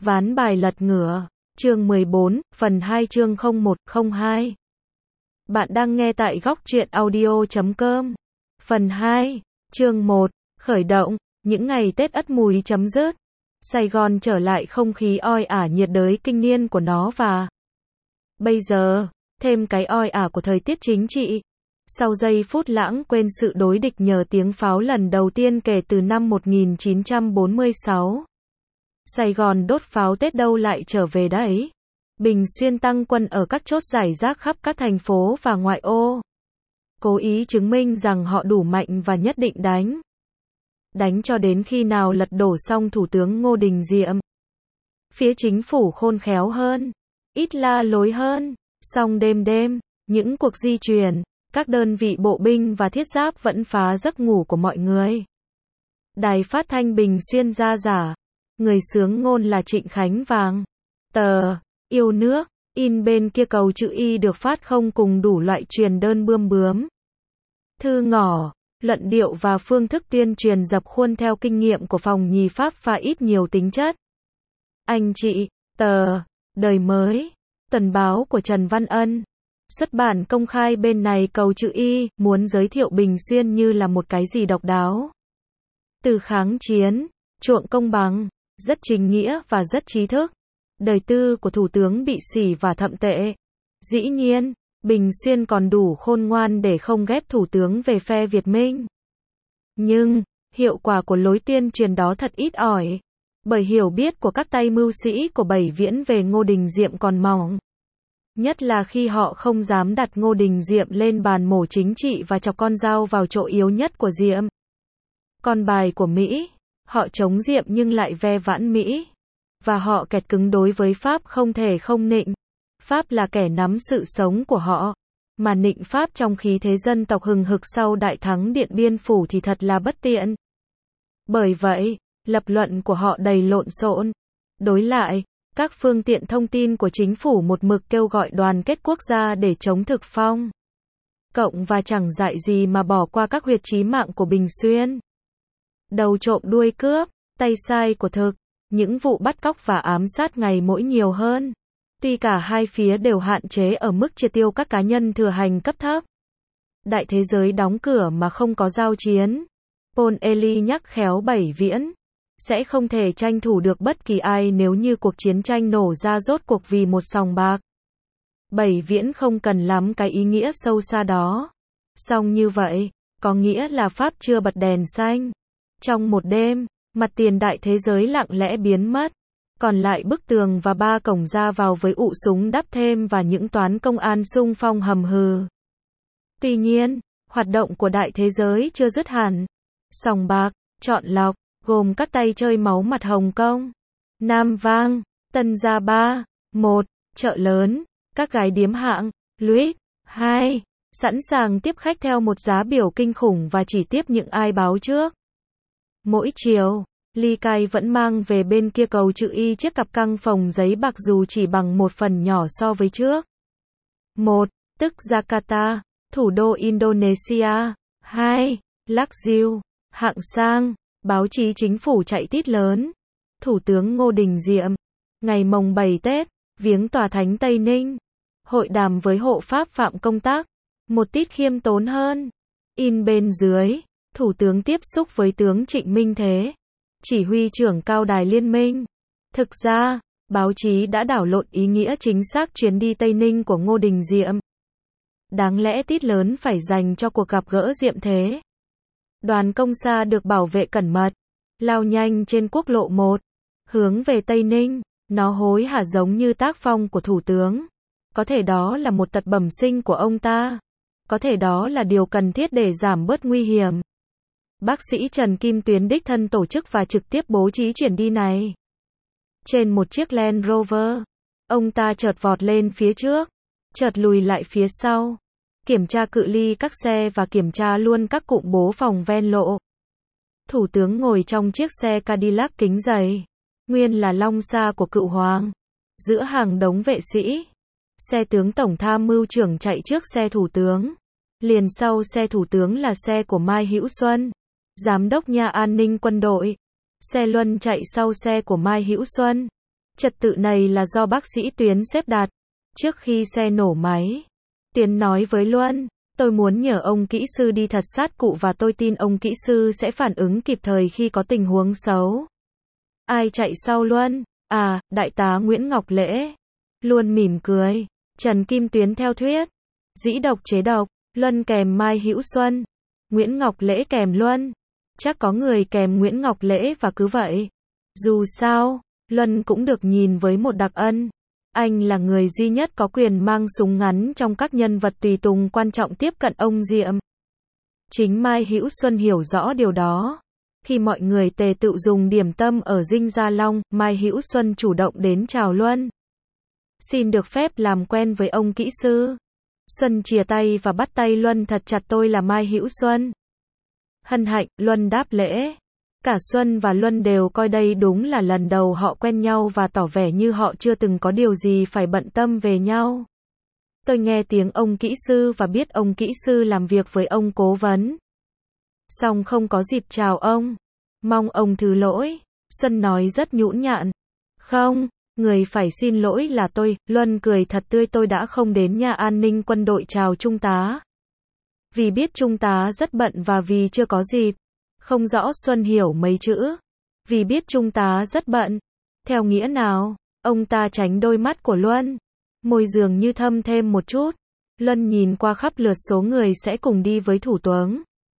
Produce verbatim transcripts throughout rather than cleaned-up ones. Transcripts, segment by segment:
Ván bài lật ngửa, chương mười bốn, phần hai chương không một không hai. Bạn đang nghe tại góc truyện audio chấm com. Phần hai, chương một, khởi động, những ngày Tết Ất Mùi chấm dứt. Sài Gòn trở lại không khí oi ả nhiệt đới kinh niên của nó và bây giờ, thêm cái oi ả của thời tiết chính trị. Sau giây phút lãng quên sự đối địch nhờ tiếng pháo lần đầu tiên kể từ năm một nghìn chín trăm bốn mươi sáu. Sài Gòn đốt pháo Tết đâu lại trở về đấy. Bình Xuyên tăng quân ở các chốt rải rác khắp các thành phố và ngoại ô. Cố ý chứng minh rằng họ đủ mạnh và nhất định đánh. Đánh cho đến khi nào lật đổ xong Thủ tướng Ngô Đình Diệm. Phía chính phủ khôn khéo hơn, ít la lối hơn, song đêm đêm, những cuộc di chuyển, các đơn vị bộ binh và thiết giáp vẫn phá giấc ngủ của mọi người. Đài phát thanh Bình Xuyên ra giả. Người xướng ngôn là Trịnh Khánh Vàng. Tờ Yêu Nước, in bên kia cầu chữ Y được phát không cùng đủ loại truyền đơn bươm bướm. Thư ngỏ, luận điệu và phương thức tuyên truyền dập khuôn theo kinh nghiệm của phòng nhì Pháp pha ít nhiều tính chất. Anh chị, tờ Đời Mới, tuần báo của Trần Văn Ân. Xuất bản công khai bên này cầu chữ Y, muốn giới thiệu Bình Xuyên như là một cái gì độc đáo. Từ kháng chiến, chuộng công bằng, rất chính nghĩa và rất trí thức. Đời tư của Thủ tướng bị xỉ và thậm tệ. Dĩ nhiên, Bình Xuyên còn đủ khôn ngoan để không ghép Thủ tướng về phe Việt Minh. Nhưng, hiệu quả của lối tuyên truyền đó thật ít ỏi. Bởi hiểu biết của các tay mưu sĩ của Bảy Viễn về Ngô Đình Diệm còn mỏng. Nhất là khi họ không dám đặt Ngô Đình Diệm lên bàn mổ chính trị và chọc con dao vào chỗ yếu nhất của Diệm. Con bài của Mỹ. Họ chống Diệm nhưng lại ve vãn Mỹ. Và họ kẹt cứng đối với Pháp không thể không nịnh. Pháp là kẻ nắm sự sống của họ. Mà nịnh Pháp trong khí thế dân tộc hừng hực sau đại thắng Điện Biên Phủ thì thật là bất tiện. Bởi vậy, lập luận của họ đầy lộn xộn. Đối lại, các phương tiện thông tin của chính phủ một mực kêu gọi đoàn kết quốc gia để chống thực phong. Cộng và chẳng dại gì mà bỏ qua các huyệt chí mạng của Bình Xuyên. Đầu trộm đuôi cướp, tay sai của thực, những vụ bắt cóc và ám sát ngày mỗi nhiều hơn. Tuy cả hai phía đều hạn chế ở mức triệt tiêu các cá nhân thừa hành cấp thấp. Đại thế giới đóng cửa mà không có giao chiến. Paul Ely nhắc khéo Bảy Viễn. Sẽ không thể tranh thủ được bất kỳ ai nếu như cuộc chiến tranh nổ ra rốt cuộc vì một sòng bạc. Bảy Viễn không cần lắm cái ý nghĩa sâu xa đó. Song như vậy, có nghĩa là Pháp chưa bật đèn xanh. Trong một đêm, mặt tiền đại thế giới lặng lẽ biến mất. Còn lại bức tường và ba cổng ra vào với ụ súng đắp thêm và những toán công an xung phong hầm hừ. Tuy nhiên, hoạt động của đại thế giới chưa dứt hẳn. Sòng bạc, chọn lọc, gồm các tay chơi máu mặt Hồng Kông, Nam Vang, Tân Gia Ba, một, chợ lớn, các gái điếm hạng, Louis, hai, sẵn sàng tiếp khách theo một giá biểu kinh khủng và chỉ tiếp những ai báo trước. Mỗi chiều, Ly Cai vẫn mang về bên kia cầu chữ Y chiếc cặp căng phòng giấy bạc dù chỉ bằng một phần nhỏ so với trước. một. Tức Jakarta, thủ đô Indonesia. hai. Luxeuil, hạng sang, báo chí chính phủ chạy tít lớn. Thủ tướng Ngô Đình Diệm, ngày mồng bảy Tết, viếng tòa thánh Tây Ninh. Hội đàm với hộ pháp Phạm Công Tác, một tít khiêm tốn hơn. In bên dưới. Thủ tướng tiếp xúc với tướng Trịnh Minh Thế, chỉ huy trưởng cao đài liên minh. Thực ra, báo chí đã đảo lộn ý nghĩa chính xác chuyến đi Tây Ninh của Ngô Đình Diệm. Đáng lẽ tít lớn phải dành cho cuộc gặp gỡ Diệm Thế. Đoàn công xa được bảo vệ cẩn mật, lao nhanh trên quốc lộ một, hướng về Tây Ninh. Nó hối hả giống như tác phong của Thủ tướng. Có thể đó là một tật bẩm sinh của ông ta. Có thể đó là điều cần thiết để giảm bớt nguy hiểm. Bác sĩ Trần Kim Tuyến đích thân tổ chức và trực tiếp bố trí chuyển đi này. Trên một chiếc Land Rover, ông ta chợt vọt lên phía trước, chợt lùi lại phía sau, kiểm tra cự ly các xe và kiểm tra luôn các cụm bố phòng ven lộ. Thủ tướng ngồi trong chiếc xe Cadillac kính dày, nguyên là long xa của cựu hoàng, giữa hàng đống vệ sĩ. Xe tướng tổng tham mưu trưởng chạy trước xe thủ tướng. Liền sau xe thủ tướng là xe của Mai Hữu Xuân, Giám đốc Nhà An ninh quân đội. Xe Luân chạy sau xe của Mai Hữu Xuân. Trật tự này là do bác sĩ Tuyến xếp đặt. Trước khi xe nổ máy, Tiến nói với Luân, tôi muốn nhờ ông kỹ sư đi thật sát cụ và tôi tin ông kỹ sư sẽ phản ứng kịp thời khi có tình huống xấu. Ai chạy sau Luân? À, đại tá Nguyễn Ngọc Lễ. Luân mỉm cười. Trần Kim Tuyến theo thuyết. Dĩ độc chế độc. Luân kèm Mai Hữu Xuân. Nguyễn Ngọc Lễ kèm Luân. Chắc có người kèm Nguyễn Ngọc Lễ và cứ vậy. Dù sao, Luân cũng được nhìn với một đặc ân. Anh là người duy nhất có quyền mang súng ngắn trong các nhân vật tùy tùng quan trọng tiếp cận ông Diệm. Chính Mai Hữu Xuân hiểu rõ điều đó. Khi mọi người tề tựu dùng điểm tâm ở Dinh Gia Long, Mai Hữu Xuân chủ động đến chào Luân. Xin được phép làm quen với ông kỹ sư. Xuân chìa tay và bắt tay Luân thật chặt, tôi là Mai Hữu Xuân. Hân hạnh, Luân đáp lễ. Cả Xuân và Luân đều coi đây đúng là lần đầu họ quen nhau và tỏ vẻ như họ chưa từng có điều gì phải bận tâm về nhau. Tôi nghe tiếng ông kỹ sư và biết ông kỹ sư làm việc với ông cố vấn. Song không có dịp chào ông. Mong ông thứ lỗi. Xuân nói rất nhũn nhạn. Không, người phải xin lỗi là tôi. Luân cười thật tươi, tôi đã không đến nhà an ninh quân đội chào trung tá. Vì biết trung tá rất bận và vì chưa có dịp. Không rõ Xuân hiểu mấy chữ. Vì biết trung tá rất bận. Theo nghĩa nào? Ông ta tránh đôi mắt của Luân. Môi dường như thâm thêm một chút. Luân nhìn qua khắp lượt số người sẽ cùng đi với thủ tướng.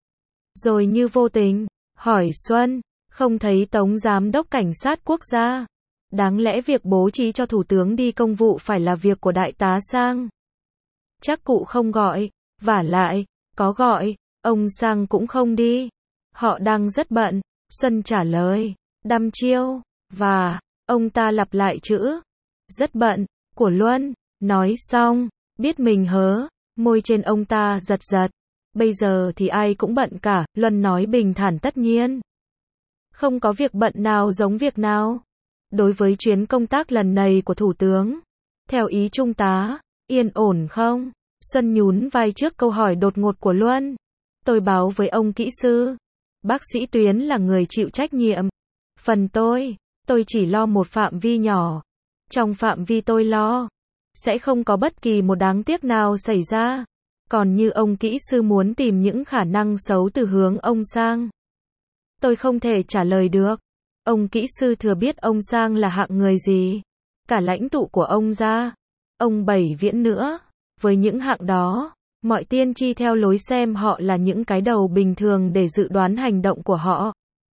Rồi như vô tình, hỏi Xuân, không thấy Tống Giám đốc Cảnh sát Quốc gia. Đáng lẽ việc bố trí cho thủ tướng đi công vụ phải là việc của đại tá Sang. Chắc cụ không gọi, vả lại, có gọi, ông Sang cũng không đi. Họ đang rất bận. Xuân trả lời, đăm chiêu, và, ông ta lặp lại chữ, rất bận, của Luân. Nói xong, biết mình hớ, môi trên ông ta giật giật. Bây giờ thì ai cũng bận cả, Luân nói bình thản tất nhiên. Không có việc bận nào giống việc nào. Đối với chuyến công tác lần này của Thủ tướng, theo ý trung tá, yên ổn không? Xuân nhún vai trước câu hỏi đột ngột của Luân. Tôi báo với ông kỹ sư. Bác sĩ Tuyến là người chịu trách nhiệm. Phần tôi, tôi chỉ lo một phạm vi nhỏ. Trong phạm vi tôi lo, sẽ không có bất kỳ một đáng tiếc nào xảy ra. Còn như ông kỹ sư muốn tìm những khả năng xấu từ hướng ông Sang, tôi không thể trả lời được. Ông kỹ sư thừa biết ông Sang là hạng người gì. Cả lãnh tụ của ông ra. Ông Bảy Viễn nữa. Với những hạng đó, mọi tiên tri theo lối xem họ là những cái đầu bình thường để dự đoán hành động của họ.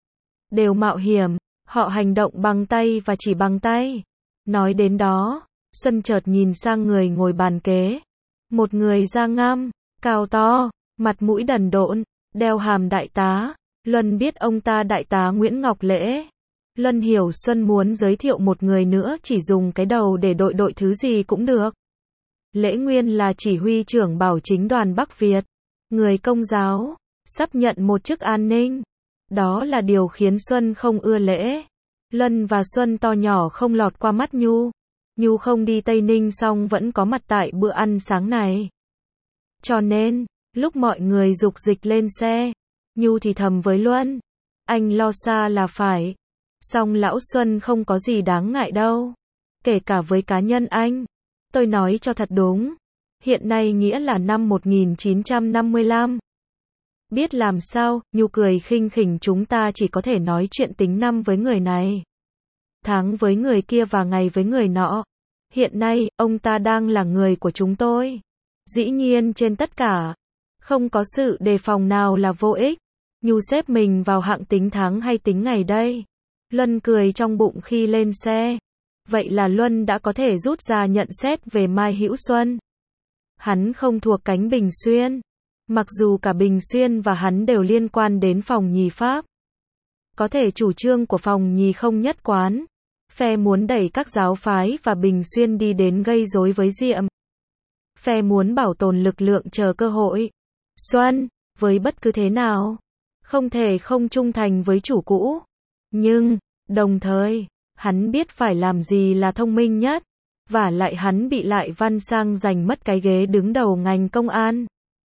Đều mạo hiểm, họ hành động bằng tay và chỉ bằng tay. Nói đến đó, Xuân chợt nhìn sang người ngồi bàn kế. Một người da ngăm, cao to, mặt mũi đần độn, đeo hàm đại tá. Luân biết ông ta đại tá Nguyễn Ngọc Lễ. Luân hiểu Xuân muốn giới thiệu một người nữa, chỉ dùng cái đầu để đội đội thứ gì cũng được. Lễ Nguyên là chỉ huy trưởng bảo chính đoàn Bắc Việt, người Công giáo, sắp nhận một chức an ninh. Đó là điều khiến Xuân không ưa Lễ. Luân và Xuân to nhỏ không lọt qua mắt Nhu. Nhu không đi Tây Ninh xong vẫn có mặt tại bữa ăn sáng này. Cho nên, lúc mọi người dục dịch lên xe, Nhu thì thầm với Luân, anh lo xa là phải. Song lão Xuân không có gì đáng ngại đâu. Kể cả với cá nhân anh. Tôi nói cho thật đúng. Hiện nay nghĩa là năm một nghìn chín trăm năm mươi lăm. Biết làm sao, Nhu cười khinh khỉnh, chúng ta chỉ có thể nói chuyện tính năm với người này, tháng với người kia và ngày với người nọ. Hiện nay, ông ta đang là người của chúng tôi. Dĩ nhiên trên tất cả, không có sự đề phòng nào là vô ích. Nhu xếp mình vào hạng tính tháng hay tính ngày đây? Luân cười trong bụng khi lên xe. Vậy là Luân đã có thể rút ra nhận xét về Mai Hữu Xuân. Hắn không thuộc cánh Bình Xuyên. Mặc dù cả Bình Xuyên và hắn đều liên quan đến phòng nhì Pháp. Có thể chủ trương của phòng nhì không nhất quán. Phe muốn đẩy các giáo phái và Bình Xuyên đi đến gây rối với Diệm. Phe muốn bảo tồn lực lượng chờ cơ hội. Xuân, với bất cứ thế nào, không thể không trung thành với chủ cũ. Nhưng, đồng thời, hắn biết phải làm gì là thông minh nhất. Và lại hắn bị Lại Văn Sang giành mất cái ghế đứng đầu ngành công an.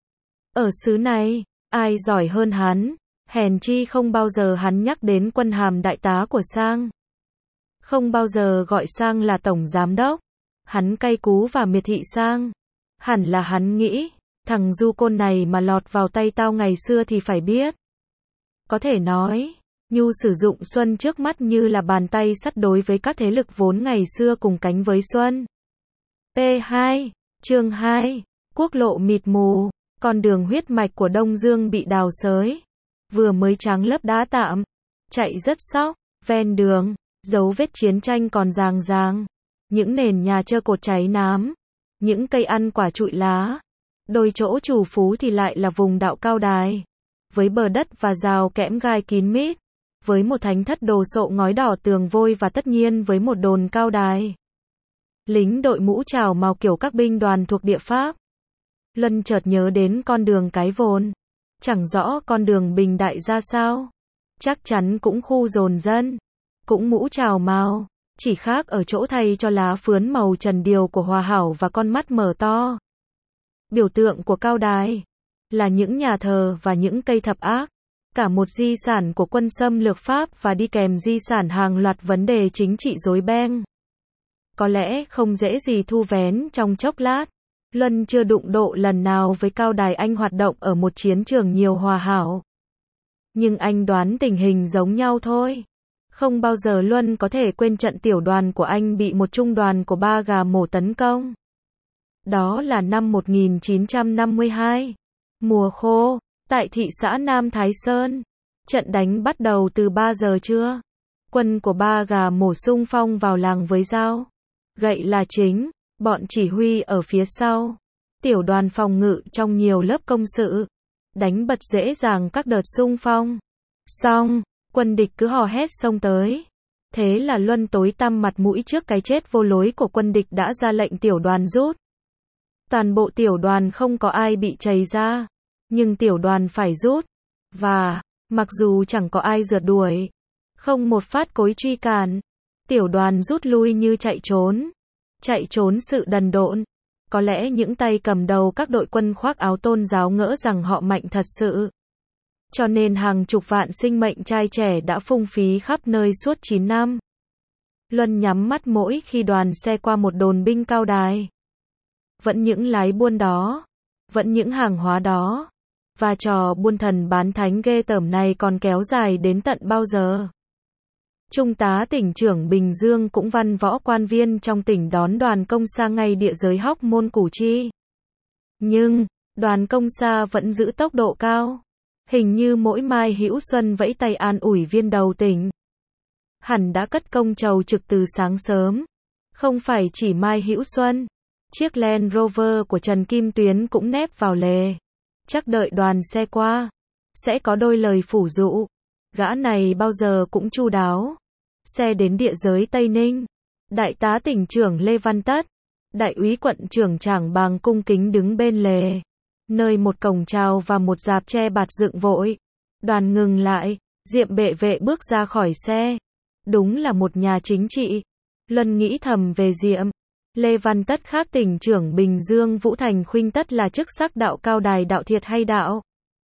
Ở xứ này, ai giỏi hơn hắn, hèn chi không bao giờ hắn nhắc đến quân hàm đại tá của Sang. Không bao giờ gọi Sang là tổng giám đốc. Hắn cay cú và miệt thị Sang. Hẳn là hắn nghĩ, thằng du côn này mà lọt vào tay tao ngày xưa thì phải biết. Có thể nói, Nhu sử dụng Xuân trước mắt như là bàn tay sắt đối với các thế lực vốn ngày xưa cùng cánh với Xuân. P hai, chương hai, quốc lộ mịt mù, con đường huyết mạch của Đông Dương bị đào xới. Vừa mới tráng lớp đá tạm, chạy rất sóc, ven đường, dấu vết chiến tranh còn ràng ràng. Những nền nhà trơ cột cháy nám, những cây ăn quả trụi lá. Đôi chỗ trù phú thì lại là vùng đạo cao đài, với bờ đất và rào kẽm gai kín mít, với một thánh thất đồ sộ ngói đỏ tường vôi và tất nhiên với một đồn cao đài. Lính đội mũ trào màu kiểu các binh đoàn thuộc địa Pháp. Luân chợt nhớ đến con đường Cái Vồn. Chẳng rõ con đường Bình Đại ra sao. Chắc chắn cũng khu dồn dân. Cũng mũ trào màu. Chỉ khác ở chỗ thay cho lá phướn màu trần điều của Hòa Hảo và con mắt mở to. Biểu tượng của cao đài là những nhà thờ và những cây thập ác. Cả một di sản của quân xâm lược Pháp và đi kèm di sản hàng loạt vấn đề chính trị rối beng. Có lẽ không dễ gì thu vén trong chốc lát. Luân chưa đụng độ lần nào với cao đài anh hoạt động ở một chiến trường nhiều Hòa Hảo. Nhưng anh đoán tình hình giống nhau thôi. Không bao giờ Luân có thể quên trận tiểu đoàn của anh bị một trung đoàn của Ba Gà Mổ tấn công. Đó là năm một nghìn chín trăm năm mươi hai. Mùa khô, tại thị xã Nam Thái Sơn. Trận đánh bắt đầu từ ba giờ trưa. Quân của Ba Gà Mổ xung phong vào làng với dao gậy là chính, bọn chỉ huy ở phía sau. Tiểu đoàn phòng ngự trong nhiều lớp công sự. Đánh bật dễ dàng các đợt xung phong. Xong, quân địch cứ hò hét xông tới. Thế là Luân tối tăm mặt mũi trước cái chết vô lối của quân địch đã ra lệnh tiểu đoàn rút. Toàn bộ tiểu đoàn không có ai bị chày ra. Nhưng tiểu đoàn phải rút. Và, mặc dù chẳng có ai rượt đuổi, không một phát cối truy cản, tiểu đoàn rút lui như chạy trốn. Chạy trốn sự đần độn. Có lẽ những tay cầm đầu các đội quân khoác áo tôn giáo ngỡ rằng họ mạnh thật sự. Cho nên hàng chục vạn sinh mệnh trai trẻ đã phung phí khắp nơi suốt chín năm. Luân nhắm mắt mỗi khi đoàn xe qua một đồn binh cao đài. Vẫn những lái buôn đó. Vẫn những hàng hóa đó. Và trò buôn thần bán thánh ghê tởm này còn kéo dài đến tận bao giờ? Trung tá tỉnh trưởng Bình Dương cũng văn võ quan viên trong tỉnh đón đoàn công sa ngay địa giới Hóc Môn Củ Chi. Nhưng, đoàn công sa vẫn giữ tốc độ cao. Hình như mỗi Mai Hữu Xuân vẫy tay an ủi viên đầu tỉnh. Hẳn đã cất công trầu trực từ sáng sớm. Không phải chỉ Mai Hữu Xuân. Chiếc Land Rover của Trần Kim Tuyến cũng nép vào lề. Chắc đợi đoàn xe qua. Sẽ có đôi lời phủ dụ. Gã này bao giờ cũng chu đáo. Xe đến địa giới Tây Ninh. Đại tá tỉnh trưởng Lê Văn Tất. Đại úy quận trưởng Trảng Bàng cung kính đứng bên lề. Nơi một cổng chào và một rạp che bạt dựng vội. Đoàn ngừng lại. Diệm bệ vệ bước ra khỏi xe. Đúng là một nhà chính trị. Luân nghĩ thầm về Diệm. Lê Văn Tất khác tỉnh trưởng Bình Dương Vũ Thành Khuynh Tất là chức sắc đạo cao đài đạo thiệt hay đạo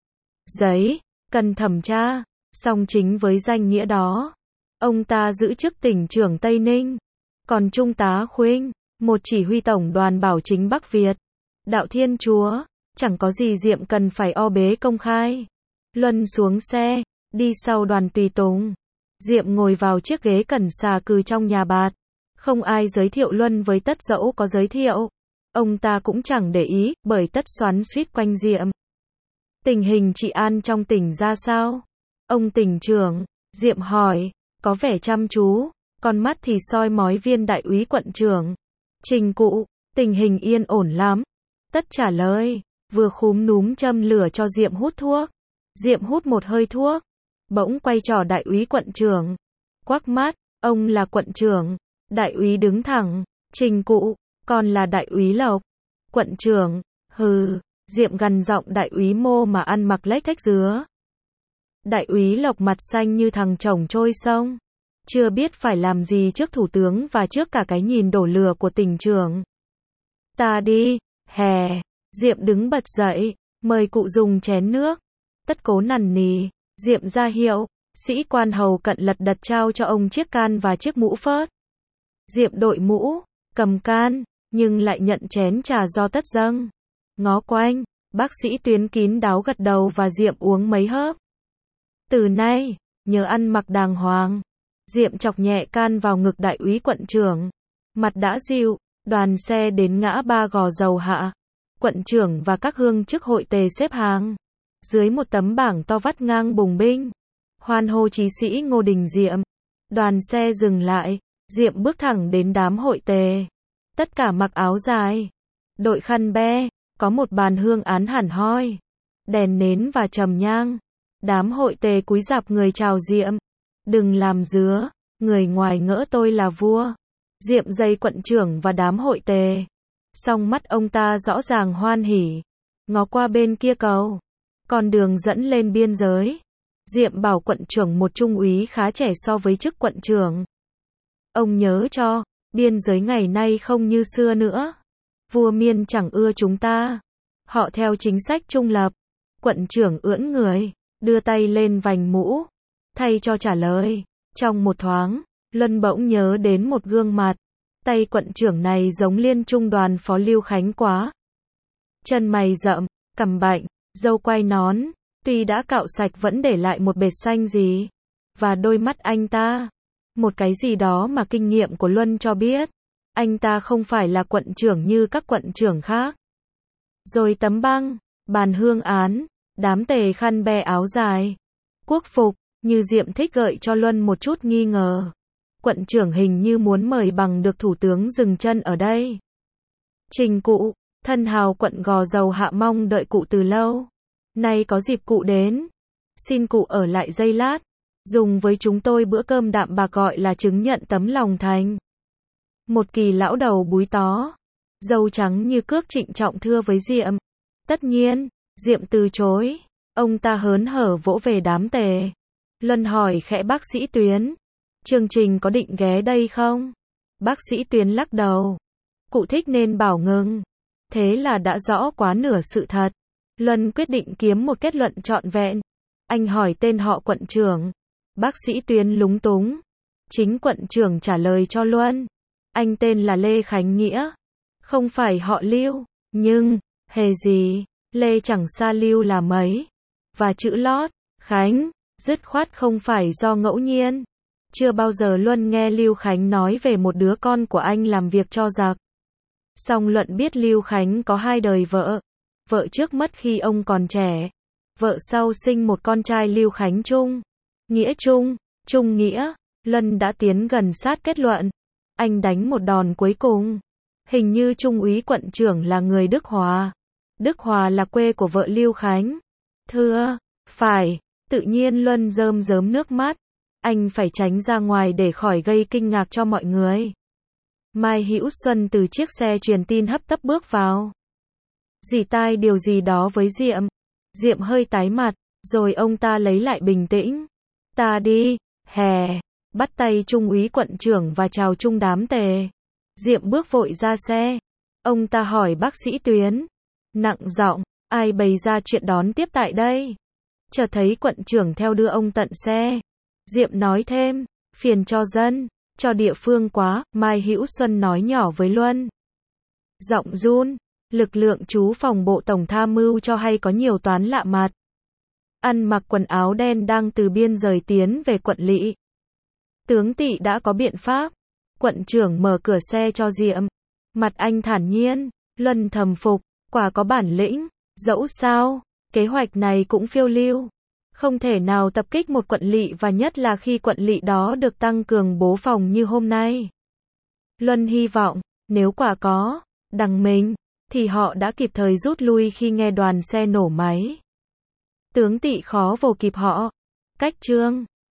giấy. Cần thẩm tra. Song chính với danh nghĩa đó, ông ta giữ chức tỉnh trưởng Tây Ninh. Còn Trung tá Khuynh, một chỉ huy tổng đoàn bảo chính Bắc Việt, đạo Thiên Chúa, chẳng có gì Diệm cần phải o bế công khai. Luân xuống xe, đi sau đoàn tùy tùng. Diệm ngồi vào chiếc ghế cẩn xà cừ trong nhà bạt. Không ai giới thiệu Luân với Tất, dẫu có giới thiệu, ông ta cũng chẳng để ý, bởi Tất xoắn xuýt quanh Diệm. Tình hình trị an trong tỉnh ra sao? Ông tỉnh trưởng, Diệm hỏi, có vẻ chăm chú, con mắt thì soi mói viên đại úy quận trưởng. Trình cụ, tình hình yên ổn lắm. Tất trả lời, vừa khúm núm châm lửa cho Diệm hút thuốc. Diệm hút một hơi thuốc, bỗng quay trò đại úy quận trưởng. Quắc mắt, ông là quận trưởng. Đại úy đứng thẳng, Trình cụ, còn là đại úy Lộc. Quận trưởng, hừ, Diệm gằn giọng đại úy Mô mà ăn mặc lếch thếch dứa. Đại úy Lộc mặt xanh như thằng chồng trôi sông. Chưa biết phải làm gì trước thủ tướng và trước cả cái nhìn đổ lửa của tỉnh trưởng. Ta đi, hè. Diệm đứng bật dậy, mời cụ dùng chén nước. Tất cố nằn nì, Diệm ra hiệu, Sĩ quan hầu cận lật đật trao cho ông chiếc can và chiếc mũ phớt. Diệm đội mũ, cầm can, nhưng lại nhận chén trà do tất dâng. Ngó quanh, bác sĩ Tuyến kín đáo gật đầu và Diệm uống mấy hớp. Từ nay, nhớ ăn mặc đàng hoàng. Diệm chọc nhẹ can vào ngực đại úy quận trưởng. Mặt đã dịu, đoàn xe đến ngã ba Gò Dầu Hạ. Quận trưởng và các hương chức hội tề xếp hàng. Dưới một tấm bảng to vắt ngang bùng binh. Hoan hô chí sĩ Ngô Đình Diệm. Đoàn xe dừng lại. Diệm bước thẳng đến đám hội tề. Tất cả mặc áo dài. Đội khăn be. Có một bàn hương án hẳn hoi. Đèn nến và trầm nhang. Đám hội tề cúi rạp người chào Diệm. Đừng làm dứa. Người ngoài ngỡ tôi là vua. Diệm dây quận trưởng và đám hội tề. Song mắt ông ta rõ ràng hoan hỉ. Ngó qua bên kia cầu. Con đường dẫn lên biên giới. Diệm bảo quận trưởng một trung úy khá trẻ so với chức quận trưởng. Ông nhớ cho, biên giới ngày nay không như xưa nữa. Vua Miên chẳng ưa chúng ta. Họ theo chính sách trung lập. Quận trưởng ưỡn người, đưa tay lên vành mũ. Thay cho trả lời. Trong một thoáng, Luân bỗng nhớ đến một gương mặt. Tay quận trưởng này giống Liên Trung đoàn phó Lưu Khánh quá. Chân mày rậm, cằm bệnh, râu quai nón. Tuy đã cạo sạch vẫn để lại một bệt xanh gì. Và đôi mắt anh ta. Một cái gì đó mà kinh nghiệm của Luân cho biết. Anh ta không phải là quận trưởng như các quận trưởng khác. Rồi tấm băng, bàn hương án, đám tề khăn be áo dài. Quốc phục, như Diệm thích gợi cho Luân một chút nghi ngờ. Quận trưởng hình như muốn mời bằng được thủ tướng dừng chân ở đây. Trình cụ, thân hào quận Gò Dầu Hạ mong đợi cụ từ lâu. Nay có dịp cụ đến. Xin cụ ở lại giây lát. Dùng với chúng tôi bữa cơm đạm bạc gọi là chứng nhận tấm lòng thành. Một kỳ lão đầu búi tó. Râu trắng như cước trịnh trọng thưa với Diệm. Tất nhiên, Diệm từ chối. Ông ta hớn hở vỗ về đám tề. Luân hỏi khẽ bác sĩ Tuyến. Chương trình có định ghé đây không? Bác sĩ Tuyến lắc đầu. Cụ thích nên bảo ngừng. Thế là đã rõ quá nửa sự thật. Luân quyết định kiếm một kết luận trọn vẹn. Anh hỏi tên họ quận trưởng. Bác sĩ Tuyến lúng túng. Chính quận trưởng trả lời cho Luân. Anh tên là Lê Khánh Nghĩa. Không phải họ Lưu. Nhưng, hề gì, Lê chẳng xa Lưu là mấy. Và chữ lót, Khánh, dứt khoát không phải do ngẫu nhiên. Chưa bao giờ Luân nghe Lưu Khánh nói về một đứa con của anh làm việc cho giặc. Song Luận biết Lưu Khánh có hai đời vợ. Vợ trước mất khi ông còn trẻ. Vợ sau sinh một con trai Lưu Khánh Trung. Nghĩa Trung, Trung Nghĩa. Luân đã tiến gần sát kết luận. Anh đánh một đòn cuối cùng. Hình như Trung úy quận trưởng là người Đức Hòa. Đức Hòa là quê của vợ Lưu Khánh. Thưa, phải, tự nhiên Luân rơm rớm nước mắt. Anh phải tránh ra ngoài để khỏi gây kinh ngạc cho mọi người. Mai Hữu Xuân từ chiếc xe truyền tin hấp tấp bước vào. Dì tai điều gì đó với Diệm. Diệm hơi tái mặt, rồi ông ta lấy lại bình tĩnh. Ta đi, hè. Bắt tay Trung úy quận trưởng và chào chung đám tề. Diệm bước vội ra xe. Ông ta hỏi bác sĩ Tuyến. Nặng giọng, ai bày ra chuyện đón tiếp tại đây? Chợt thấy quận trưởng theo đưa ông tận xe. Diệm nói thêm, phiền cho dân, cho địa phương quá, Mai Hữu Xuân nói nhỏ với Luân. Giọng run, lực lượng chú phòng bộ tổng tham mưu cho hay có nhiều toán lạ mặt. Ăn mặc quần áo đen đang từ biên rời tiến về quận lỵ. Tướng Tị đã có biện pháp. Quận trưởng mở cửa xe cho Diệm. Mặt anh thản nhiên, Luân thầm phục, quả có bản lĩnh. Dẫu sao, kế hoạch này cũng phiêu lưu. Không thể nào tập kích một quận lỵ và nhất là khi quận lỵ đó được tăng cường bố phòng như hôm nay. Luân hy vọng, nếu quả có, đằng mình, thì họ đã kịp thời rút lui khi nghe đoàn xe nổ máy. Tướng Tị khó vồ kịp họ. Cách chương